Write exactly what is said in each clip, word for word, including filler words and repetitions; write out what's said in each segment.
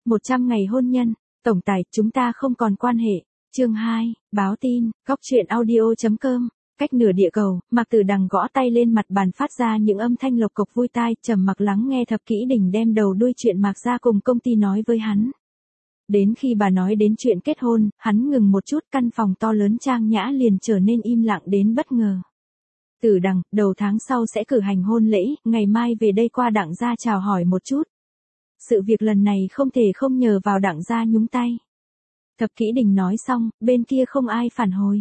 một trăm ngày hôn nhân, tổng tài, chúng ta không còn quan hệ. Chương hai, báo tin, góc truyện audio.com. Cách nửa địa cầu, Mạc Tử Đằng gõ tay lên mặt bàn phát ra những âm thanh lộc cộc vui tai, trầm mặc lắng nghe Thập Kỹ Đình đem đầu đuôi chuyện Mạc gia cùng công ty nói với hắn. Đến khi bà nói đến chuyện kết hôn, hắn ngừng một chút, căn phòng to lớn trang nhã liền trở nên im lặng đến bất ngờ. Tử Đằng, đầu tháng sau sẽ cử hành hôn lễ, ngày mai về đây qua Đặng gia chào hỏi một chút. Sự việc lần này không thể không nhờ vào Đặng gia nhúng tay. Thập Kỹ Đình nói xong, bên kia không ai phản hồi.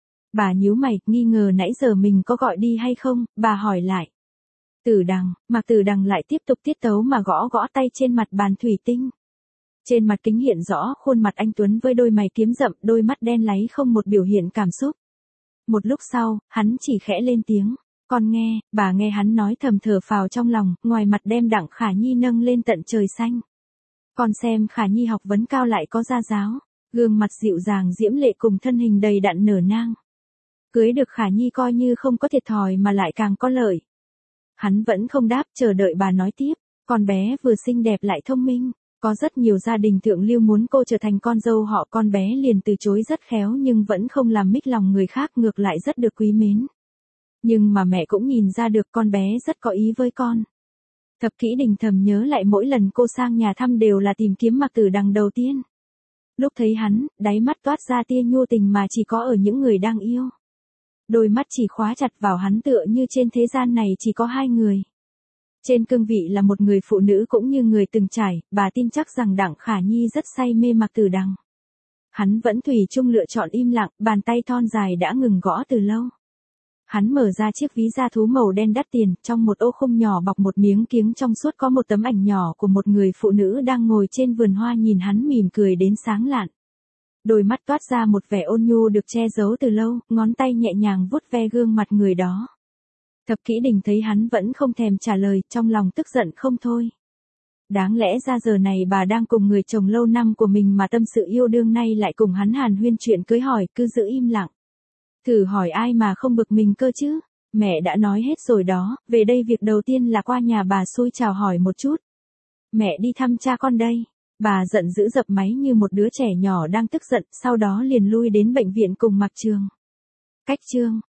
Bà nhíu mày, nghi ngờ nãy giờ mình có gọi đi hay không, bà hỏi lại. Tử Đằng, Mạc Tử Đằng lại tiếp tục tiết tấu mà gõ gõ tay trên mặt bàn thủy tinh. Trên mặt kính hiện rõ khuôn mặt anh Tuấn với đôi mày kiếm rậm, đôi mắt đen láy không một biểu hiện cảm xúc. Một lúc sau, hắn chỉ khẽ lên tiếng. Con nghe, bà nghe hắn nói thầm thở phào trong lòng, ngoài mặt đem Đặng Khả Nhi nâng lên tận trời xanh. Con xem Khả Nhi học vấn cao lại có gia giáo, gương mặt dịu dàng diễm lệ cùng thân hình đầy đặn nở nang. Cưới được Khả Nhi coi như không có thiệt thòi mà lại càng có lợi. Hắn vẫn không đáp, chờ đợi bà nói tiếp. Con bé vừa xinh đẹp lại thông minh. Có rất nhiều gia đình thượng lưu muốn cô trở thành con dâu họ, con bé liền từ chối rất khéo nhưng vẫn không làm mích lòng người khác, ngược lại rất được quý mến. Nhưng mà mẹ cũng nhìn ra được con bé rất có ý với con. Thập Kỹ Đình thầm nhớ lại mỗi lần cô sang nhà thăm đều là tìm kiếm Mạc Tử Đằng đầu tiên. Lúc thấy hắn, đáy mắt toát ra tia nhu tình mà chỉ có ở những người đang yêu. Đôi mắt chỉ khóa chặt vào hắn tựa như trên thế gian này chỉ có hai người. Trên cương vị là một người phụ nữ cũng như người từng trải, bà tin chắc rằng Đặng Khả Nhi rất say mê Mạc Tử Đằng. Hắn vẫn thủy chung lựa chọn im lặng, bàn tay thon dài đã ngừng gõ từ lâu. Hắn mở ra chiếc ví da thú màu đen đắt tiền, trong một ô khung nhỏ bọc một miếng kiếng trong suốt có một tấm ảnh nhỏ của một người phụ nữ đang ngồi trên vườn hoa nhìn hắn mỉm cười đến sáng lạn. Đôi mắt toát ra một vẻ ôn nhu được che giấu từ lâu, ngón tay nhẹ nhàng vuốt ve gương mặt người đó. Thập Kỹ Đình thấy hắn vẫn không thèm trả lời, trong lòng tức giận không thôi. Đáng lẽ ra giờ này bà đang cùng người chồng lâu năm của mình mà tâm sự yêu đương, nay lại cùng hắn hàn huyên chuyện cưới hỏi, cứ giữ im lặng. Thử hỏi ai mà không bực mình cơ chứ? Mẹ đã nói hết rồi đó, về đây việc đầu tiên là qua nhà bà xui chào hỏi một chút. Mẹ đi thăm cha con đây. Bà giận dữ dập máy như một đứa trẻ nhỏ đang tức giận, sau đó liền lui đến bệnh viện cùng Mạc Trường. Cách chương